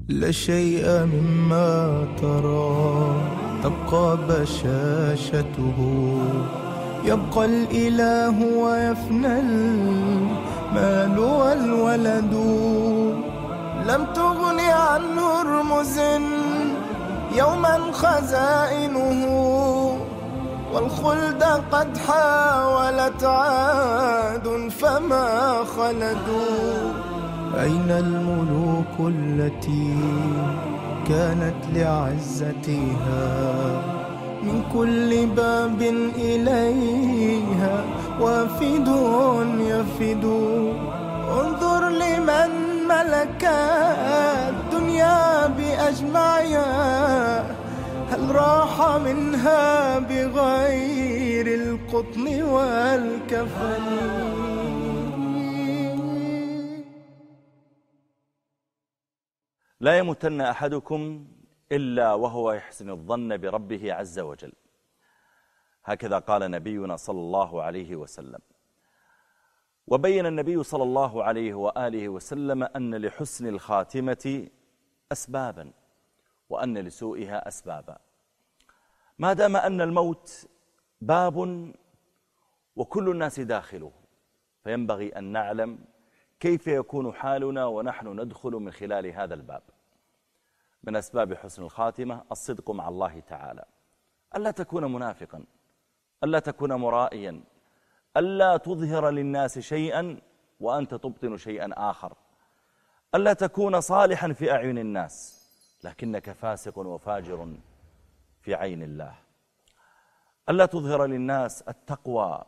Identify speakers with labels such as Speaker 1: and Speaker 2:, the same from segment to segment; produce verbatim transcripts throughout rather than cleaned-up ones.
Speaker 1: لا شيء مما ترى تبقى بشاشته، يبقى الإله ويفنى المال والولد. لم تغن عنه رمز يوما خزائنه، والخلد قد حاولت عاد فما خلدوا. أين الملوك التي كانت لعزتها من كل باب إليها وافد يفد؟ انظر لمن ملك الدنيا بأجمعها، هل راح منها بغير القطن والكفن؟
Speaker 2: لا يموتن أحدكم إلا وهو يحسن الظن بربه عز وجل، هكذا قال نبينا صلى الله عليه وسلم. وبين النبي صلى الله عليه وآله وسلم أن لحسن الخاتمة أسبابا وأن لسوءها أسبابا. ما دام أن الموت باب وكل الناس داخله، فينبغي أن نعلم كيف يكون حالنا ونحن ندخل من خلال هذا الباب. من أسباب حسن الخاتمة الصدق مع الله تعالى، ألا تكون منافقا، ألا تكون مرائيا، ألا تظهر للناس شيئا وأنت تبطن شيئا آخر، ألا تكون صالحا في أعين الناس لكنك فاسق وفاجر في عين الله، ألا تظهر للناس التقوى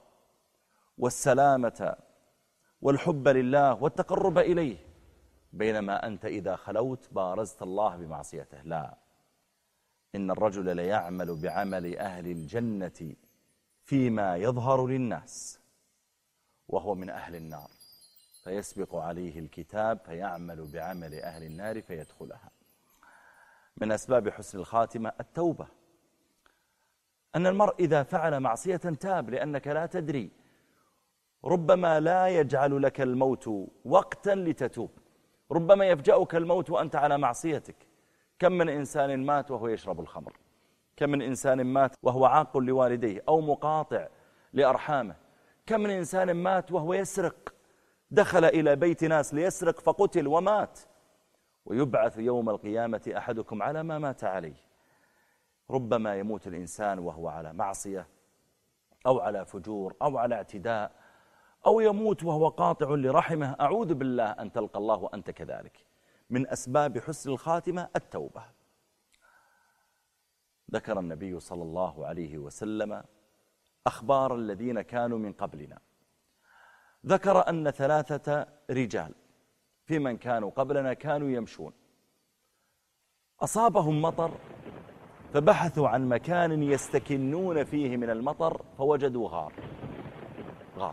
Speaker 2: والسلامة والحب لله والتقرب إليه، بينما أنت إذا خلوت بارزت الله بمعصيته. لا، إن الرجل ليعمل بعمل أهل الجنة فيما يظهر للناس وهو من أهل النار، فيسبق عليه الكتاب فيعمل بعمل أهل النار فيدخلها. من أسباب حسن الخاتمة التوبة، أن المرء إذا فعل معصية تاب، لأنك لا تدري، ربما لا يجعل لك الموت وقتا لتتوب، ربما يفجأك الموت وأنت على معصيتك. كم من إنسان مات وهو يشرب الخمر، كم من إنسان مات وهو عاق لوالديه أو مقاطع لأرحامه، كم من إنسان مات وهو يسرق، دخل إلى بيت ناس ليسرق فقتل ومات، ويبعث يوم القيامة أحدكم على ما مات عليه. ربما يموت الإنسان وهو على معصية أو على فجور أو على اعتداء، أو يموت وهو قاطع لرحمه، أعوذ بالله أن تلقى الله وأنت كذلك. من أسباب حسن الخاتمة التوبة. ذكر النبي صلى الله عليه وسلم أخبار الذين كانوا من قبلنا، ذكر أن ثلاثة رجال في من كانوا قبلنا كانوا يمشون، أصابهم مطر فبحثوا عن مكان يستكنون فيه من المطر فوجدوا غار غار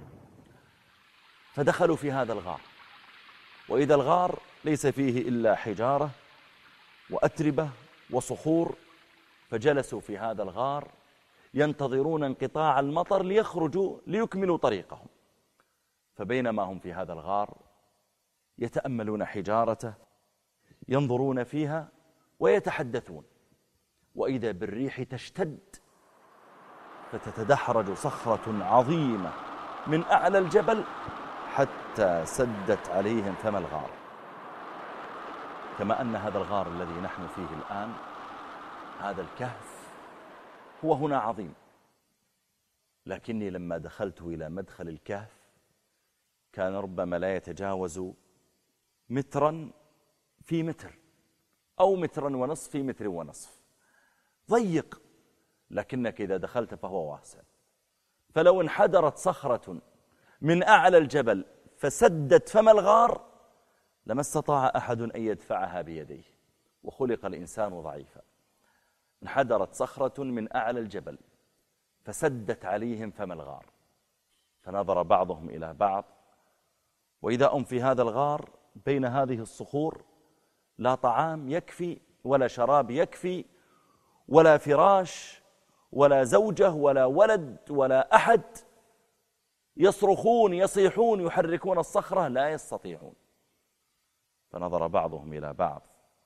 Speaker 2: فدخلوا في هذا الغار، وإذا الغار ليس فيه إلا حجارة وأتربة وصخور، فجلسوا في هذا الغار ينتظرون انقطاع المطر ليخرجوا ليكملوا طريقهم. فبينما هم في هذا الغار يتأملون حجارته، ينظرون فيها ويتحدثون، وإذا بالريح تشتد فتتدحرج صخرة عظيمة من أعلى الجبل حتى سدت عليهم فم الغار. كما أن هذا الغار الذي نحن فيه الآن، هذا الكهف، هو هنا عظيم، لكني لما دخلت إلى مدخل الكهف كان ربما لا يتجاوز مترا في متر أو مترا ونصف في متر ونصف، ضيق، لكنك إذا دخلت فهو واسع. فلو انحدرت صخرة من أعلى الجبل فسدت فم الغار لما استطاع أحد أن يدفعها بيديه، وخلق الإنسان ضعيفا. انحدرت صخرة من أعلى الجبل فسدت عليهم فم الغار، فنظر بعضهم إلى بعض، وإذا هم في هذا الغار بين هذه الصخور لا طعام يكفي ولا شراب يكفي ولا فراش ولا زوجة ولا ولد ولا أحد، يصرخون يصيحون يحركون الصخرة لا يستطيعون. فنظر بعضهم إلى بعض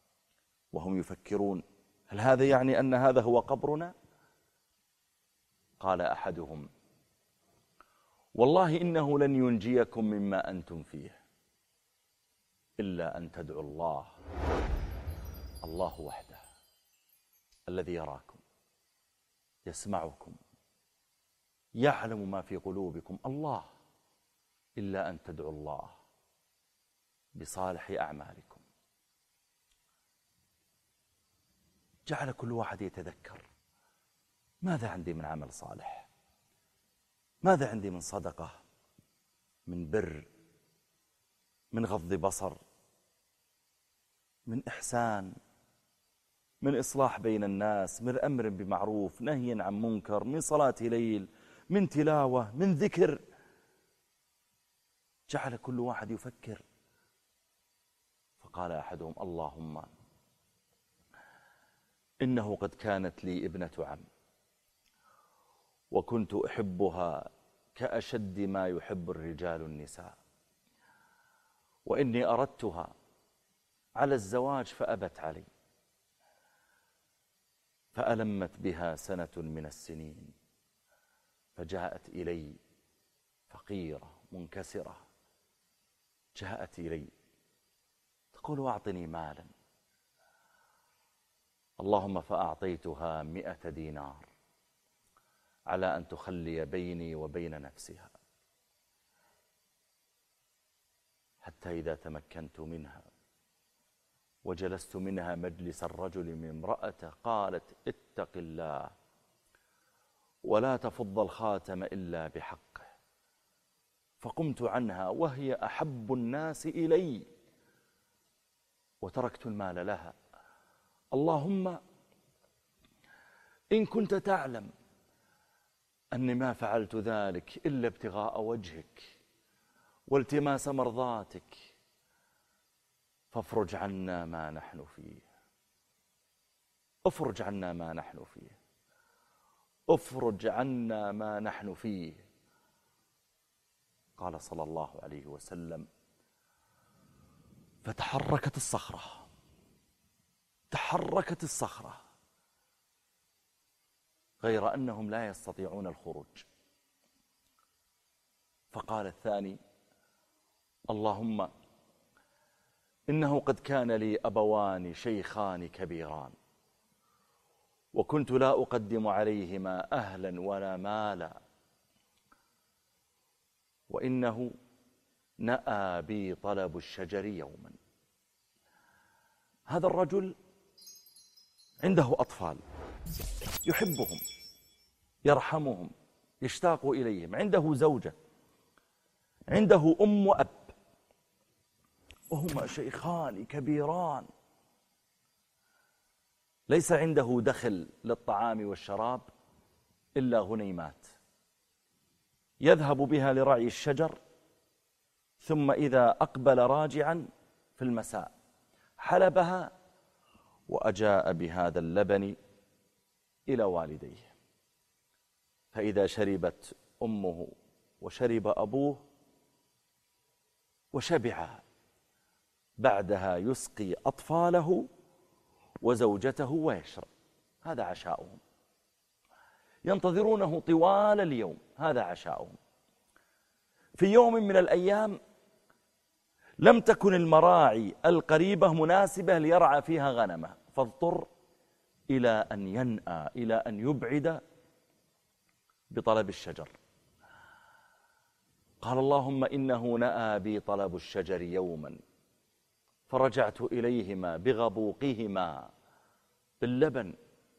Speaker 2: وهم يفكرون هل هذا يعني أن هذا هو قبرنا؟ قال أحدهم والله إنه لن ينجيكم مما أنتم فيه إلا أن تدعوا الله الله وحده الذي يراكم يسمعكم يعلم ما في قلوبكم الله إلا أن تدعوا الله بصالح أعمالكم. جعل كل واحد يتذكر ماذا عندي من عمل صالح، ماذا عندي من صدقة، من بر، من غض بصر، من إحسان، من إصلاح بين الناس، من أمر بمعروف، نهي عن منكر، من صلاة ليل، من تلاوة، من ذكر. جعل كل واحد يفكر. فقال أحدهم اللهم إنه قد كانت لي ابنة عم وكنت أحبها كأشد ما يحب الرجال النساء، وإني أردتها على الزواج فأبت علي، فألمت بها سنة من السنين، فجاءت إلي فقيرة منكسرة، جاءت إلي تقول أعطني مالا، اللهم فأعطيتها مئة دينار على أن تخلي بيني وبين نفسها، حتى إذا تمكنت منها وجلست منها مجلس الرجل من امرأته قالت اتق الله ولا تفض الخاتم إلا بحقه، فقمت عنها وهي أحب الناس إلي وتركت المال لها. اللهم إن كنت تعلم أني ما فعلت ذلك إلا ابتغاء وجهك والتماس مرضاتك فافرج عنا ما نحن فيه، افرج عنا ما نحن فيه، افرج عنا ما نحن فيه. قال صلى الله عليه وسلم فتحركت الصخرة، تحركت الصخرة، غير أنهم لا يستطيعون الخروج. فقال الثاني اللهم إنه قد كان لي أبوان شيخان كبيران وكنت لا أقدم عليهما أهلا ولا مالا، وإنه نأى بي طلب الشجر يوما. هذا الرجل عنده أطفال يحبهم يرحمهم يشتاق إليهم، عنده زوجة، عنده أم وأب، وهما شيخان كبيران، ليس عنده دخل للطعام والشراب إلا غنيمات يذهب بها لرعي الشجر، ثم إذا أقبل راجعا في المساء حلبها وأجاء بهذا اللبن إلى والديه، فإذا شربت أمه وشرب أبوه وشبع بعدها يسقي أطفاله وزوجته ويشرب. هذا عشاؤهم، ينتظرونه طوال اليوم، هذا عشاؤهم. في يوم من الأيام لم تكن المراعي القريبة مناسبة ليرعى فيها غنمه، فاضطر إلى أن ينأى، إلى أن يبعد بطلب الشجر. قال اللهم إنه نأى بي طلب الشجر يوما فرجعت إليهما بغبوقهما باللبن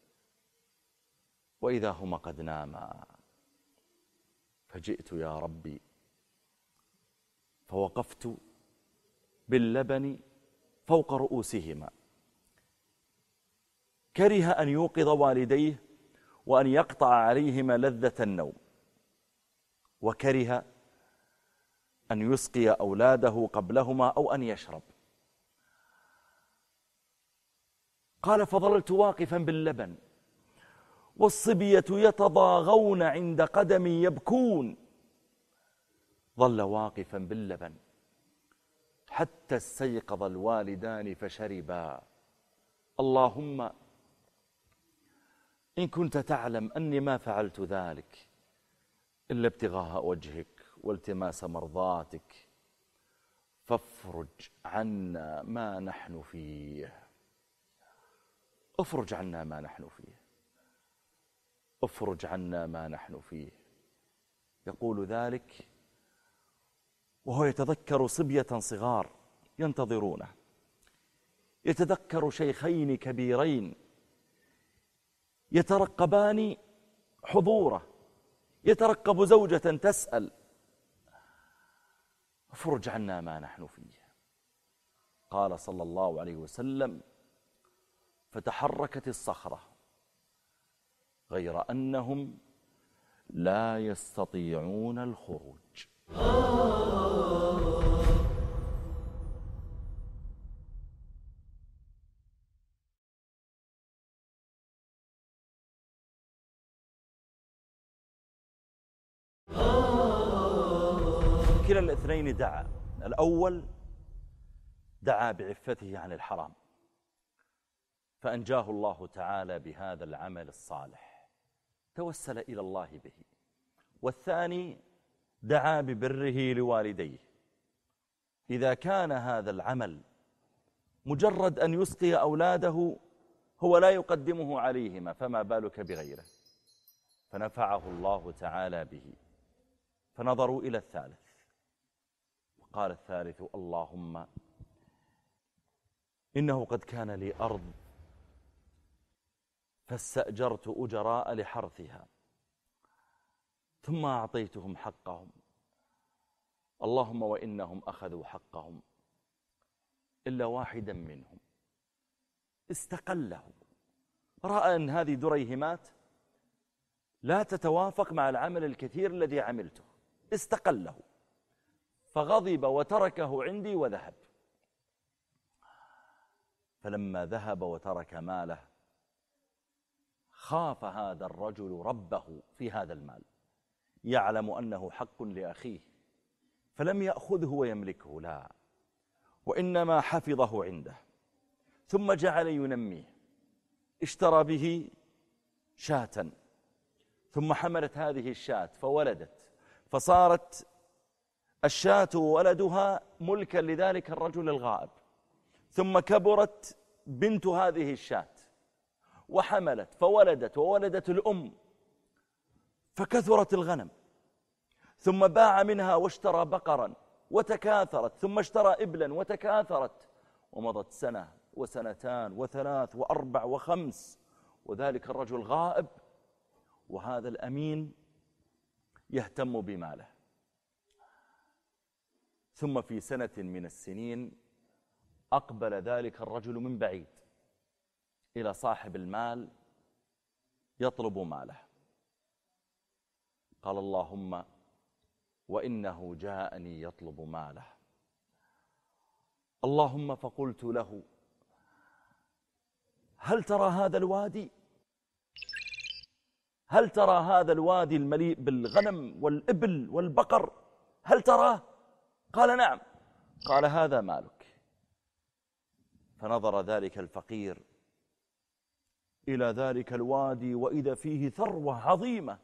Speaker 2: وإذا هما قد ناما، فجئت يا ربي فوقفت باللبن فوق رؤوسهما. كره أن يوقظ والديه وأن يقطع عليهما لذة النوم، وكره أن يسقي أولاده قبلهما أو أن يشرب. قال فظللت واقفا باللبن والصبية يتضاغون عند قدمي يبكون، ظل واقفا باللبن حتى استيقظ الوالدان فشربا، اللهم إن كنت تعلم أني ما فعلت ذلك إلا ابتغاء وجهك والتماس مرضاتك فافرج عنا ما نحن فيه. افرج عنا ما نحن فيه افرج عنا ما نحن فيه. يقول ذلك وهو يتذكر صبية صغار ينتظرونه، يتذكر شيخين كبيرين يترقبان حضوره، يترقب زوجة تسأل افرج عنا ما نحن فيه. قال صلى الله عليه وسلم فتحركت الصخرة غير أنهم لا يستطيعون الخروج. كلا الاثنين دعا. الأول دعا بعفته عن الحرام فأنجاه الله تعالى بهذا العمل الصالح، توسل إلى الله به. والثاني دعا ببره لوالديه. إذا كان هذا العمل مجرد أن يسقي أولاده هو لا يقدمه عليهما، فما بالك بغيره؟ فنفعه الله تعالى به. فنظروا إلى الثالث، وقال الثالث اللهم إنه قد كان لي أرض فاستأجرت أجراء لحرثها ثم أعطيتهم حقهم، اللهم وإنهم أخذوا حقهم إلا واحدا منهم استقله، رأى أن هذه دريهمات لا تتوافق مع العمل الكثير الذي عملته، استقله فغضب وتركه عندي وذهب. فلما ذهب وترك ماله خاف هذا الرجل ربه في هذا المال، يعلم أنه حق لأخيه فلم يأخذه ويملكه، لا، وإنما حفظه عنده ثم جعل ينميه. اشترى به شاة ثم حملت هذه الشاة فولدت، فصارت الشاة وولدها ملكا لذلك الرجل الغائب. ثم كبرت بنت هذه الشاة وحملت فولدت وولدت الأم فكثرت الغنم، ثم باع منها واشترى بقرا وتكاثرت، ثم اشترى إبلا وتكاثرت، ومضت سنة وسنتان وثلاث وأربع وخمس، وذلك الرجل غائب وهذا الأمين يهتم بماله. ثم في سنة من السنين أقبل ذلك الرجل من بعيد إلى صاحب المال يطلب ماله. قال اللهم وإنه جاءني يطلب ماله، اللهم فقلت له هل ترى هذا الوادي؟ هل ترى هذا الوادي المليء بالغنم والإبل والبقر؟ هل تراه؟ قال نعم. قال هذا مالك. فنظر ذلك الفقير إلى ذلك الوادي وإذا فيه ثروة عظيمة،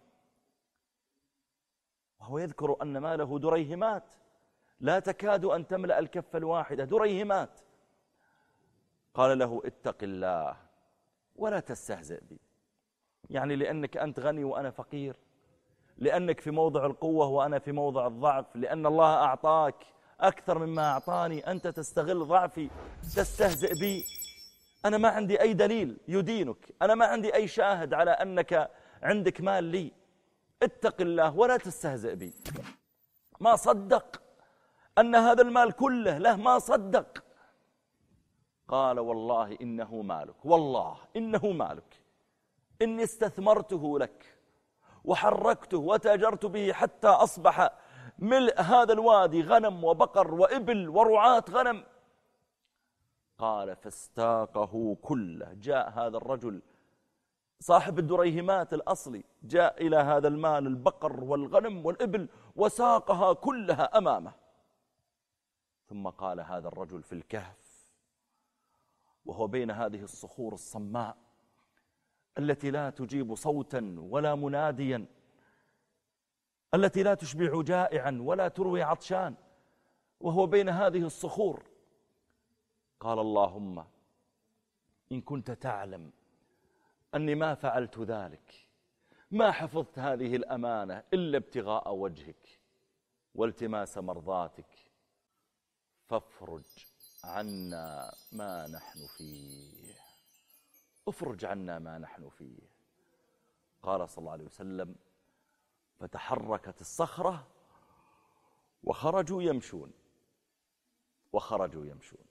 Speaker 2: وهو يذكر أن ماله دريهمات لا تكاد أن تملأ الكفة الواحدة، دريهمات. قال له اتق الله ولا تستهزئ بي، يعني لأنك أنت غني وأنا فقير، لأنك في موضع القوة وأنا في موضع الضعف، لأن الله أعطاك أكثر مما أعطاني، أنت تستغل ضعفي تستهزئ بي. أنا ما عندي أي دليل يدينك، أنا ما عندي أي شاهد على أنك عندك مال لي، اتق الله ولا تستهزئ بي. ما صدق أن هذا المال كله له، ما صدق. قال والله إنه مالك، والله إنه مالك، إني استثمرته لك وحركته وتاجرت به حتى أصبح ملء هذا الوادي غنم وبقر وإبل ورعاة غنم. قال فاستاقه كله. جاء هذا الرجل صاحب الدريهمات الأصلي، جاء إلى هذا المال البقر والغنم والإبل وساقها كلها أمامه. ثم قال هذا الرجل في الكهف وهو بين هذه الصخور الصماء التي لا تجيب صوتا ولا مناديا، التي لا تشبع جائعا ولا تروي عطشان، وهو بين هذه الصخور قال اللهم إن كنت تعلم أني ما فعلت ذلك، ما حفظت هذه الأمانة إلا ابتغاء وجهك والتماس مرضاتك، فافرج عنا ما نحن فيه، افرج عنا ما نحن فيه. قال صلى الله عليه وسلم فتحركت الصخرة وخرجوا يمشون وخرجوا يمشون.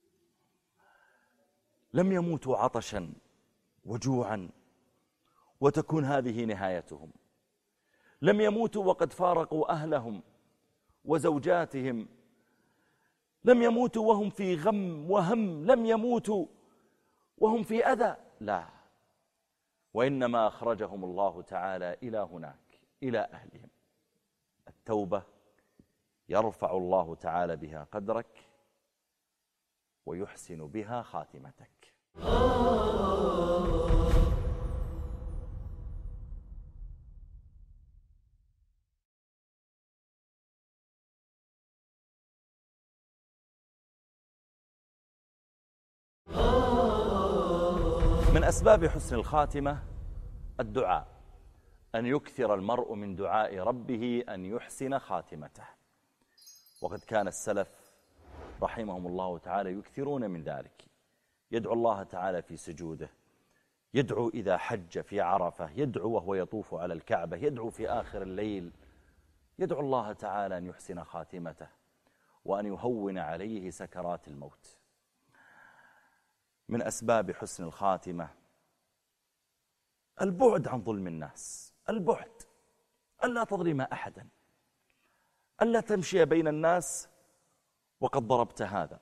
Speaker 2: لم يموتوا عطشا وجوعا وتكون هذه نهايتهم، لم يموتوا وقد فارقوا أهلهم وزوجاتهم، لم يموتوا وهم في غم وهم، لم يموتوا وهم في أذى، لا، وإنما أخرجهم الله تعالى إلى هناك، إلى أهلهم. التوبة يرفع الله تعالى بها قدرك ويحسن بها خاتمتك. من أسباب حسن الخاتمة الدعاء، أن يكثر المرء من دعاء ربه أن يحسن خاتمته، وقد كان السلف رحمهم الله تعالى يكثرون من ذلك. يدعو الله تعالى في سجوده، يدعو إذا حج في عرفة، يدعو وهو يطوف على الكعبة، يدعو في آخر الليل، يدعو الله تعالى أن يحسن خاتمته وأن يهون عليه سكرات الموت. من أسباب حسن الخاتمة البعد عن ظلم الناس، البعد، ألا تظلم أحدا، ألا تمشي بين الناس وقد ضربت هذا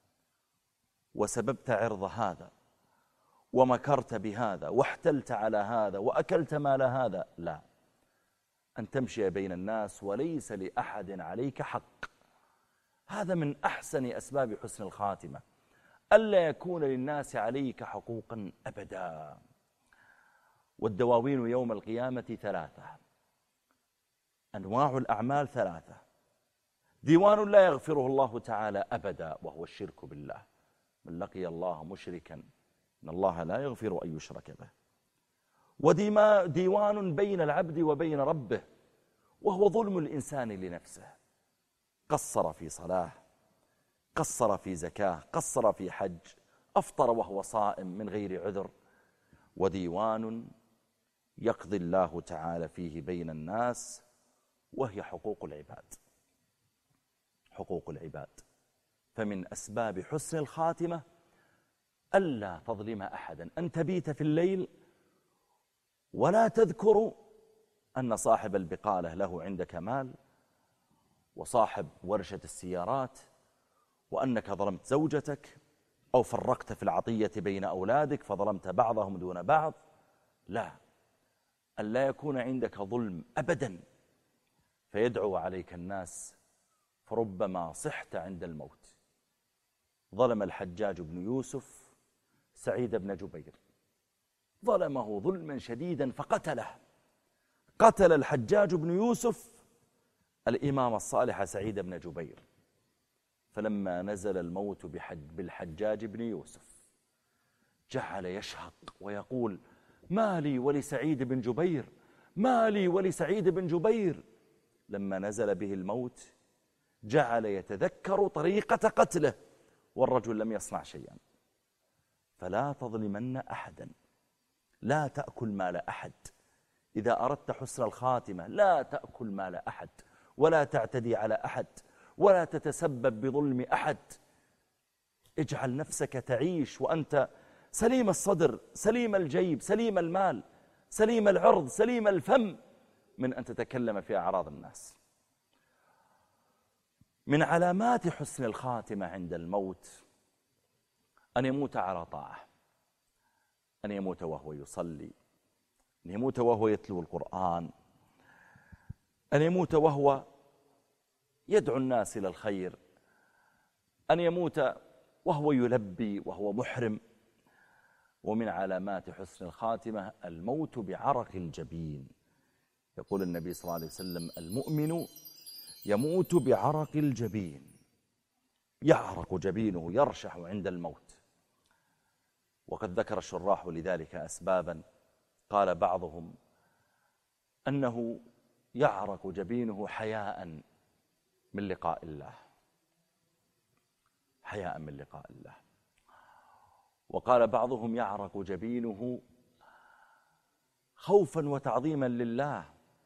Speaker 2: وسببت عرض هذا ومكرت بهذا واحتلت على هذا وأكلت مال هذا، لا، أن تمشي بين الناس وليس لأحد عليك حق. هذا من أحسن أسباب حسن الخاتمة، ألا يكون للناس عليك حقوقا أبدا. والدواوين يوم القيامة ثلاثة، أنواع الأعمال ثلاثة. ديوان لا يغفره الله تعالى أبدا وهو الشرك بالله، من لقي الله مشركا إن الله لا يغفر أن يشرك به. وديوان بين العبد وبين ربه وهو ظلم الإنسان لنفسه، قصر في صلاة، قصر في زكاة، قصر في حج، أفطر وهو صائم من غير عذر. وديوان يقضي الله تعالى فيه بين الناس وهي حقوق العباد، حقوق العباد. فمن أسباب حسن الخاتمة ألا تظلم أحدا، أن تبيت في الليل ولا تذكر أن صاحب البقالة له عندك مال، وصاحب ورشة السيارات، وأنك ظلمت زوجتك أو فرقت في العطية بين أولادك فظلمت بعضهم دون بعض، لا، أن لا يكون عندك ظلم أبدا فيدعو عليك الناس فربما صحت عند الموت. ظلم الحجاج بن يوسف سعيد بن جبير، ظلمه ظلما شديدا فقتله. قتل الحجاج بن يوسف الإمام الصالح سعيد بن جبير، فلما نزل الموت بالحجاج بن يوسف جعل يشهق ويقول ما لي ولسعيد بن جبير، ما لي ولسعيد بن جبير. لما نزل به الموت جعل يتذكر طريقة قتله والرجل لم يصنع شيئا. فلا تظلمن أحدا، لا تأكل مال أحد. إذا أردت حسن الخاتمة لا تأكل مال أحد، ولا تعتدي على أحد، ولا تتسبب بظلم أحد. اجعل نفسك تعيش وأنت سليم الصدر، سليم الجيب، سليم المال، سليم العرض، سليم الفم، من أن تتكلم في أعراض الناس. من علامات حسن الخاتمة عند الموت أن يموت على طاعة، أن يموت وهو يصلي، أن يموت وهو يتلو القرآن، أن يموت وهو يدعو الناس إلى الخير، أن يموت وهو يلبي وهو محرم، ومن علامات حسن الخاتمة الموت بعرق الجبين. يقول النبي صلى الله عليه وسلم: المؤمن يموت بعرق الجبين، يعرق جبينه يرشح عند الموت. وقد ذكر الشراح لذلك أسبابا، قال بعضهم أنه يعرق جبينه حياء من لقاء الله، حياء من لقاء الله. وقال بعضهم يعرق جبينه خوفا وتعظيما لله.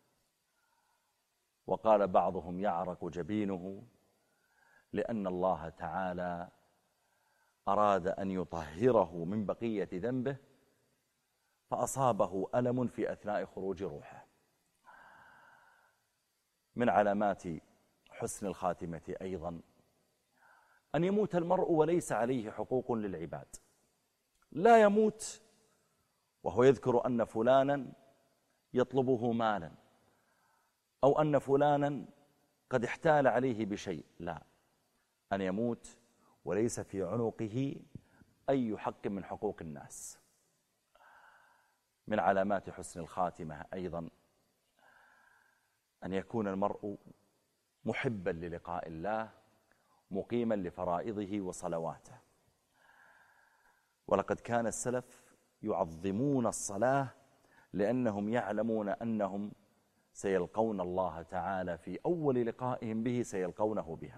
Speaker 2: وقال بعضهم يعرق جبينه لأن الله تعالى أراد أن يطهره من بقية ذنبه فأصابه ألم في أثناء خروج روحه. من علامات حسن الخاتمة أيضا أن يموت المرء وليس عليه حقوق للعباد. لا يموت وهو يذكر أن فلانا يطلبه مالا أو أن فلانا قد احتال عليه بشيء، لا، أن يموت وليس في عنقه أي حق من حقوق الناس. من علامات حسن الخاتمة أيضا أن يكون المرء محبا للقاء الله، مقيما لفرائضه وصلواته. ولقد كان السلف يعظمون الصلاة لأنهم يعلمون أنهم سيلقون الله تعالى في أول لقائهم به، سيلقونه بها.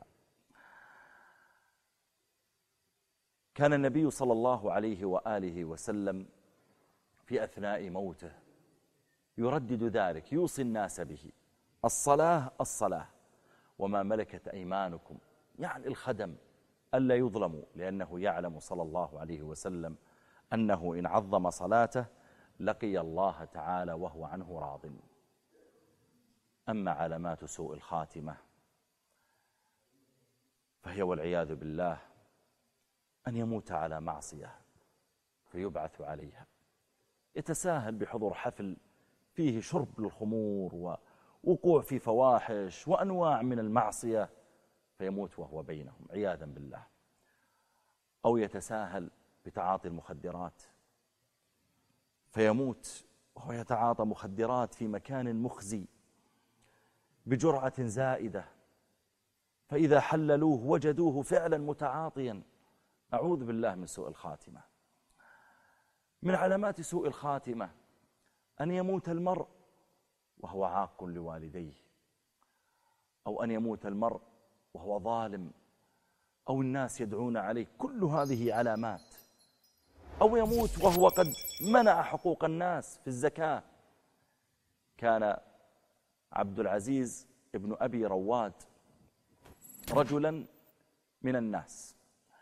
Speaker 2: كان النبي صلى الله عليه وآله وسلم في أثناء موته يردد ذلك، يوصي الناس به: الصلاة الصلاة وما ملكت أيمانكم، يعني الخدم ألا يظلموا، لأنه يعلم صلى الله عليه وسلم أنه إن عظم صلاته لقي الله تعالى وهو عنه راض. أما علامات سوء الخاتمة فهي والعياذ بالله أن يموت على معصية فيبعث عليها، يتساهل بحضور حفل فيه شرب للخمور ووقوع في فواحش وأنواع من المعصية فيموت وهو بينهم عياذا بالله، أو يتساهل بتعاطي المخدرات فيموت وهو يتعاطى مخدرات في مكان مخزي بجرعة زائدة، فإذا حللوه وجدوه فعلا متعاطيا. أعوذ بالله من سوء الخاتمة. من علامات سوء الخاتمة أن يموت المرء وهو عاق لوالديه، أو أن يموت المرء وهو ظالم، أو الناس يدعون عليه، كل هذه علامات. أو يموت وهو قد منع حقوق الناس في الزكاة. كان عبد العزيز ابن أبي رواد رجلا من الناس،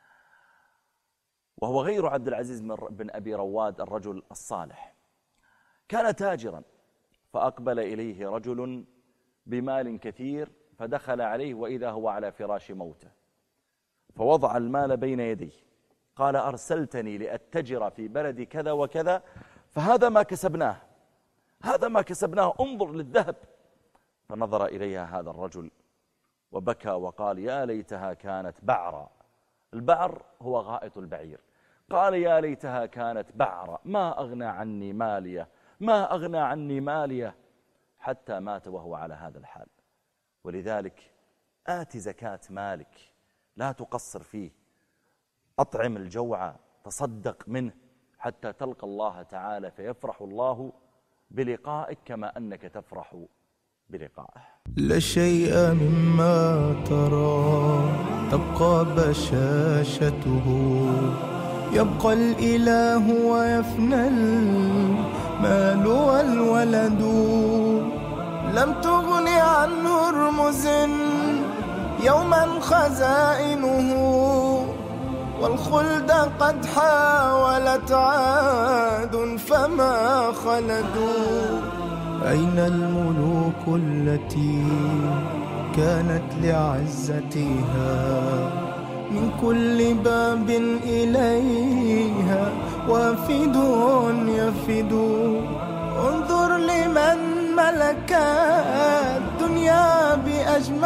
Speaker 2: وهو غير عبد العزيز بن أبي رواد الرجل الصالح. كان تاجرا، فأقبل إليه رجل بمال كثير فدخل عليه وإذا هو على فراش موته، فوضع المال بين يديه، قال: أرسلتني لأتجر في بلد كذا وكذا، فهذا ما كسبناه، هذا ما كسبناه، انظر للذهب. فنظر إليها هذا الرجل وبكى وقال: يا ليتها كانت بعرا. البعر هو غائط البعير. قال: يا ليتها كانت بعرا، ما أغنى عني مالية، ما أغنى عني مالية، حتى مات وهو على هذا الحال. ولذلك آت زكاة مالك، لا تقصر فيه، أطعم الجوع، تصدق منه حتى تلقى الله تعالى فيفرح الله بلقائك كما أنك تفرح بلقائه.
Speaker 1: لا شيء مما ترى تبقى بشاشته، يبقى الإله ويفنى المال والولد. لم تغن عنه رمز يوما خزائنه، والخلد قد حاولت عاد فما خلدوا. أين الملوك التي كانت لعزتها، من كل باب إليها وافد يفد. انظر لمن ملك الدنيا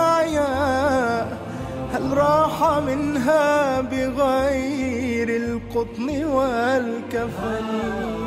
Speaker 1: بأجمعها، هل راح منها بغير القدر القطن والكفن.